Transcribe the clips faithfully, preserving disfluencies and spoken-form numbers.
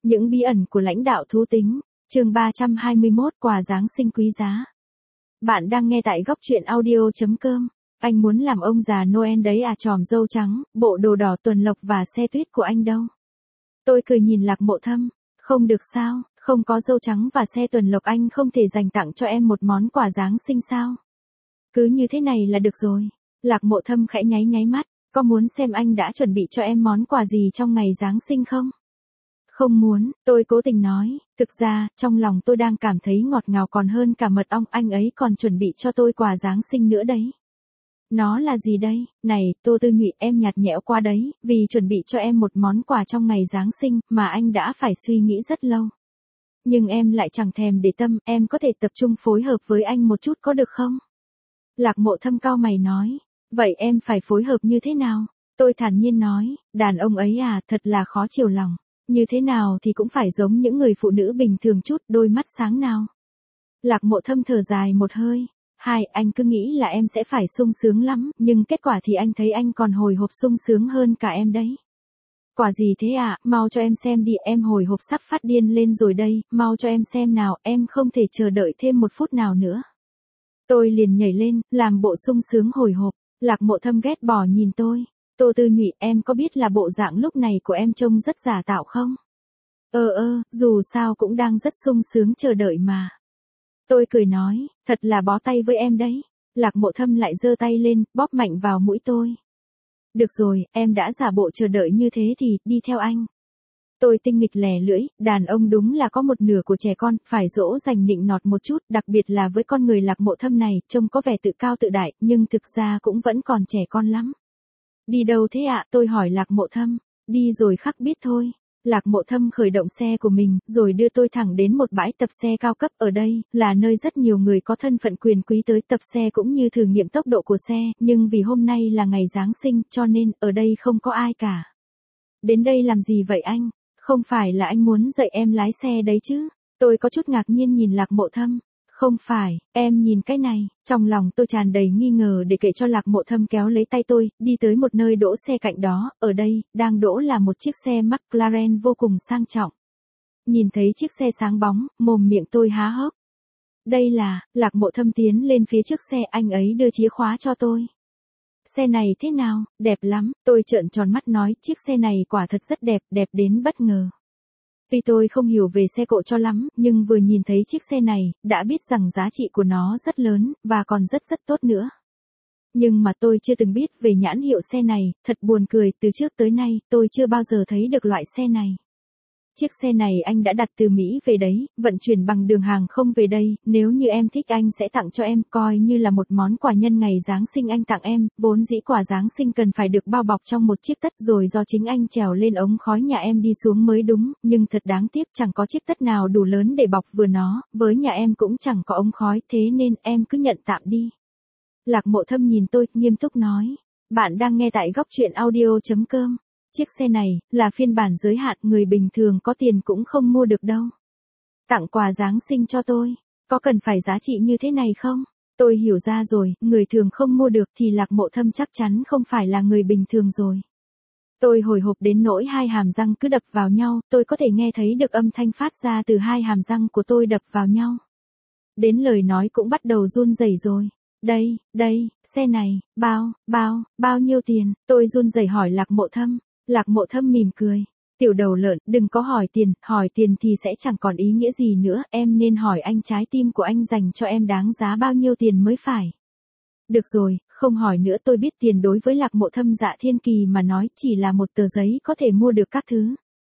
Những bí ẩn của lãnh đạo thú tính, chương ba trăm hai mươi mốt quà Giáng sinh quý giá. Bạn đang nghe tại góc truyện audio.com. Anh muốn làm ông già Noel đấy à, tròm râu trắng, bộ đồ đỏ tuần lộc và xe tuyết của anh đâu? Tôi cười nhìn Lạc Mộ Thâm, không được sao, không có râu trắng và xe tuần lộc anh không thể dành tặng cho em một món quà Giáng sinh sao? Cứ như thế này là được rồi. Lạc Mộ Thâm khẽ nháy nháy mắt, có muốn xem anh đã chuẩn bị cho em món quà gì trong ngày Giáng sinh không? Không muốn, tôi cố tình nói, thực ra, trong lòng tôi đang cảm thấy ngọt ngào còn hơn cả mật ong, anh ấy còn chuẩn bị cho tôi quà Giáng sinh nữa đấy. Nó là gì đây? Này, Tô Tư Nhụy, em nhạt nhẽo qua đấy, vì chuẩn bị cho em một món quà trong ngày Giáng sinh mà anh đã phải suy nghĩ rất lâu. Nhưng em lại chẳng thèm để tâm, em có thể tập trung phối hợp với anh một chút có được không? Lạc Mộ Thâm cau mày nói, vậy em phải phối hợp như thế nào? Tôi thản nhiên nói, đàn ông ấy à, thật là khó chiều lòng. Như thế nào thì cũng phải giống những người phụ nữ bình thường chút, đôi mắt sáng nào. Lạc Mộ Thâm thở dài một hơi. Hai, anh cứ nghĩ là em sẽ phải sung sướng lắm, nhưng kết quả thì anh thấy anh còn hồi hộp sung sướng hơn cả em đấy. Quả gì thế à, mau cho em xem đi, em hồi hộp sắp phát điên lên rồi đây, mau cho em xem nào, em không thể chờ đợi thêm một phút nào nữa. Tôi liền nhảy lên, làm bộ sung sướng hồi hộp. Lạc Mộ Thâm ghét bỏ nhìn tôi. Tô Tư Nhụy, em có biết là bộ dạng lúc này của em trông rất giả tạo không? Ơ ơ, dù sao cũng đang rất sung sướng chờ đợi mà. Tôi cười nói, thật là bó tay với em đấy. Lạc Mộ Thâm lại giơ tay lên, bóp mạnh vào mũi tôi. Được rồi, em đã giả bộ chờ đợi như thế thì, đi theo anh. Tôi tinh nghịch lè lưỡi, đàn ông đúng là có một nửa của trẻ con, phải dỗ dành nịnh nọt một chút, đặc biệt là với con người Lạc Mộ Thâm này, trông có vẻ tự cao tự đại, nhưng thực ra cũng vẫn còn trẻ con lắm. Đi đâu thế ạ? Tôi hỏi Lạc Mộ Thâm. Đi rồi khắc biết thôi. Lạc Mộ Thâm khởi động xe của mình, rồi đưa tôi thẳng đến một bãi tập xe cao cấp. Ở đây, là nơi rất nhiều người có thân phận quyền quý tới tập xe cũng như thử nghiệm tốc độ của xe, nhưng vì hôm nay là ngày Giáng sinh, cho nên, ở đây không có ai cả. Đến đây làm gì vậy anh? Không phải là anh muốn dạy em lái xe đấy chứ? Tôi có chút ngạc nhiên nhìn Lạc Mộ Thâm. Không phải, em nhìn cái này, trong lòng tôi tràn đầy nghi ngờ để kể cho Lạc Mộ Thâm kéo lấy tay tôi, đi tới một nơi đỗ xe cạnh đó, ở đây, đang đỗ là một chiếc xe McLaren vô cùng sang trọng. Nhìn thấy chiếc xe sáng bóng, mồm miệng tôi há hốc. Đây là, Lạc Mộ Thâm tiến lên phía trước xe, anh ấy đưa chìa khóa cho tôi. Xe này thế nào, đẹp lắm, tôi trợn tròn mắt nói, chiếc xe này quả thật rất đẹp, đẹp đến bất ngờ. Vì tôi không hiểu về xe cộ cho lắm, nhưng vừa nhìn thấy chiếc xe này, đã biết rằng giá trị của nó rất lớn, và còn rất rất tốt nữa. Nhưng mà tôi chưa từng biết về nhãn hiệu xe này, thật buồn cười, từ trước tới nay, tôi chưa bao giờ thấy được loại xe này. Chiếc xe này anh đã đặt từ Mỹ về đấy, vận chuyển bằng đường hàng không về đây, nếu như em thích anh sẽ tặng cho em, coi như là một món quà nhân ngày Giáng sinh anh tặng em, vốn dĩ quà Giáng sinh cần phải được bao bọc trong một chiếc tất rồi do chính anh trèo lên ống khói nhà em đi xuống mới đúng, nhưng thật đáng tiếc chẳng có chiếc tất nào đủ lớn để bọc vừa nó, với nhà em cũng chẳng có ống khói, thế nên em cứ nhận tạm đi. Lạc Mộ Thâm nhìn tôi, nghiêm túc nói, bạn đang nghe tại góc truyện audio.com. Chiếc xe này, là phiên bản giới hạn, người bình thường có tiền cũng không mua được đâu. Tặng quà Giáng sinh cho tôi, có cần phải giá trị như thế này không? Tôi hiểu ra rồi, người thường không mua được thì Lạc Mộ Thâm chắc chắn không phải là người bình thường rồi. Tôi hồi hộp đến nỗi hai hàm răng cứ đập vào nhau, tôi có thể nghe thấy được âm thanh phát ra từ hai hàm răng của tôi đập vào nhau. Đến lời nói cũng bắt đầu run rẩy rồi. Đây, đây, xe này, bao, bao, bao nhiêu tiền? Tôi run rẩy hỏi Lạc Mộ Thâm. Lạc Mộ Thâm mỉm cười. Tiểu đầu lợn, đừng có hỏi tiền, hỏi tiền thì sẽ chẳng còn ý nghĩa gì nữa, em nên hỏi anh trái tim của anh dành cho em đáng giá bao nhiêu tiền mới phải. Được rồi, không hỏi nữa, tôi biết tiền đối với Lạc Mộ Thâm Dạ Thiên Kỳ mà nói chỉ là một tờ giấy có thể mua được các thứ.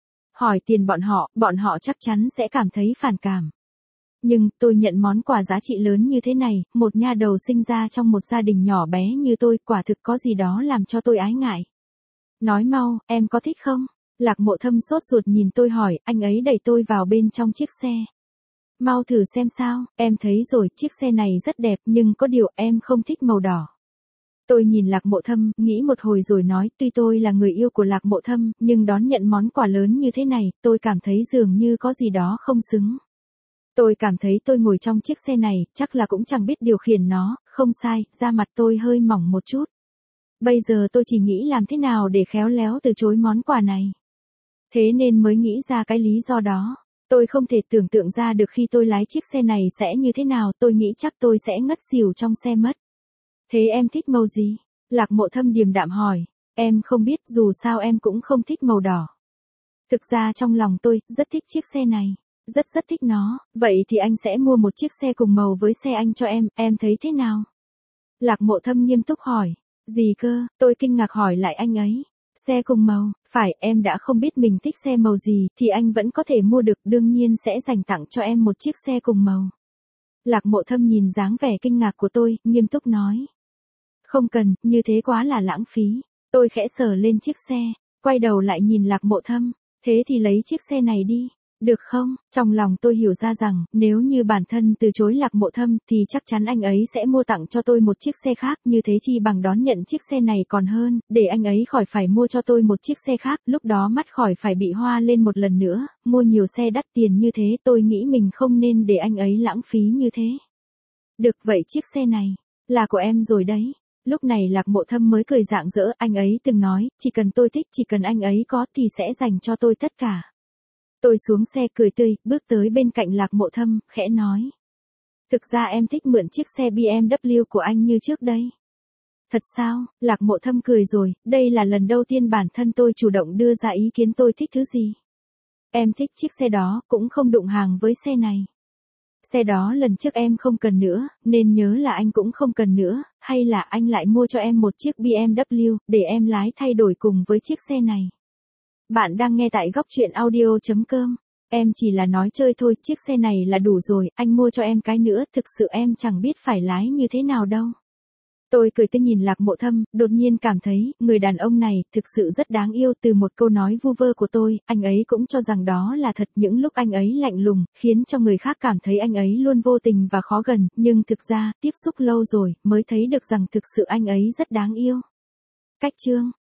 Hỏi tiền bọn họ, bọn họ chắc chắn sẽ cảm thấy phản cảm. Nhưng, tôi nhận món quà giá trị lớn như thế này, một nha đầu sinh ra trong một gia đình nhỏ bé như tôi, quả thực có gì đó làm cho tôi ái ngại. Nói mau, em có thích không? Lạc Mộ Thâm sốt ruột nhìn tôi hỏi, anh ấy đẩy tôi vào bên trong chiếc xe. Mau thử xem sao, em thấy rồi, chiếc xe này rất đẹp, nhưng có điều em không thích màu đỏ. Tôi nhìn Lạc Mộ Thâm, nghĩ một hồi rồi nói, tuy tôi là người yêu của Lạc Mộ Thâm, nhưng đón nhận món quà lớn như thế này, tôi cảm thấy dường như có gì đó không xứng. Tôi cảm thấy tôi ngồi trong chiếc xe này, chắc là cũng chẳng biết điều khiển nó, không sai, da mặt tôi hơi mỏng một chút. Bây giờ tôi chỉ nghĩ làm thế nào để khéo léo từ chối món quà này. Thế nên mới nghĩ ra cái lý do đó. Tôi không thể tưởng tượng ra được khi tôi lái chiếc xe này sẽ như thế nào, tôi nghĩ chắc tôi sẽ ngất xỉu trong xe mất. Thế em thích màu gì? Lạc Mộ Thâm điềm đạm hỏi. Em không biết, dù sao em cũng không thích màu đỏ. Thực ra trong lòng tôi, rất thích chiếc xe này. Rất rất thích nó, vậy thì anh sẽ mua một chiếc xe cùng màu với xe anh cho em, em thấy thế nào? Lạc Mộ Thâm nghiêm túc hỏi. Gì cơ? Tôi kinh ngạc hỏi lại anh ấy. Xe cùng màu, phải, em đã không biết mình thích xe màu gì, thì anh vẫn có thể mua được, đương nhiên sẽ dành tặng cho em một chiếc xe cùng màu. Lạc Mộ Thâm nhìn dáng vẻ kinh ngạc của tôi, nghiêm túc nói. Không cần, như thế quá là lãng phí. Tôi khẽ sờ lên chiếc xe, quay đầu lại nhìn Lạc Mộ Thâm. Thế thì lấy chiếc xe này đi. Được không? Trong lòng tôi hiểu ra rằng, nếu như bản thân từ chối Lạc Mộ Thâm, thì chắc chắn anh ấy sẽ mua tặng cho tôi một chiếc xe khác, như thế chi bằng đón nhận chiếc xe này còn hơn, để anh ấy khỏi phải mua cho tôi một chiếc xe khác, lúc đó mắt khỏi phải bị hoa lên một lần nữa, mua nhiều xe đắt tiền như thế, tôi nghĩ mình không nên để anh ấy lãng phí như thế. Được, vậy chiếc xe này, là của em rồi đấy. Lúc này Lạc Mộ Thâm mới cười rạng rỡ, anh ấy từng nói, chỉ cần tôi thích, chỉ cần anh ấy có thì sẽ dành cho tôi tất cả. Tôi xuống xe cười tươi, bước tới bên cạnh Lạc Mộ Thâm, khẽ nói. Thực ra em thích mượn chiếc xe bê em vê của anh như trước đây. Thật sao? Lạc Mộ Thâm cười rồi, đây là lần đầu tiên bản thân tôi chủ động đưa ra ý kiến tôi thích thứ gì. Em thích chiếc xe đó, cũng không đụng hàng với xe này. Xe đó lần trước em không cần nữa, nên nhớ là anh cũng không cần nữa, hay là anh lại mua cho em một chiếc bê em vê, để em lái thay đổi cùng với chiếc xe này. Bạn đang nghe tại góc truyện audio chấm com. Em chỉ là nói chơi thôi, chiếc xe này là đủ rồi, anh mua cho em cái nữa, thực sự em chẳng biết phải lái như thế nào đâu. Tôi cười tươi nhìn Lạc Mộ Thâm, đột nhiên cảm thấy, người đàn ông này, thực sự rất đáng yêu, từ một câu nói vu vơ của tôi, anh ấy cũng cho rằng đó là thật, những lúc anh ấy lạnh lùng, khiến cho người khác cảm thấy anh ấy luôn vô tình và khó gần, nhưng thực ra, tiếp xúc lâu rồi, mới thấy được rằng thực sự anh ấy rất đáng yêu. Cách chương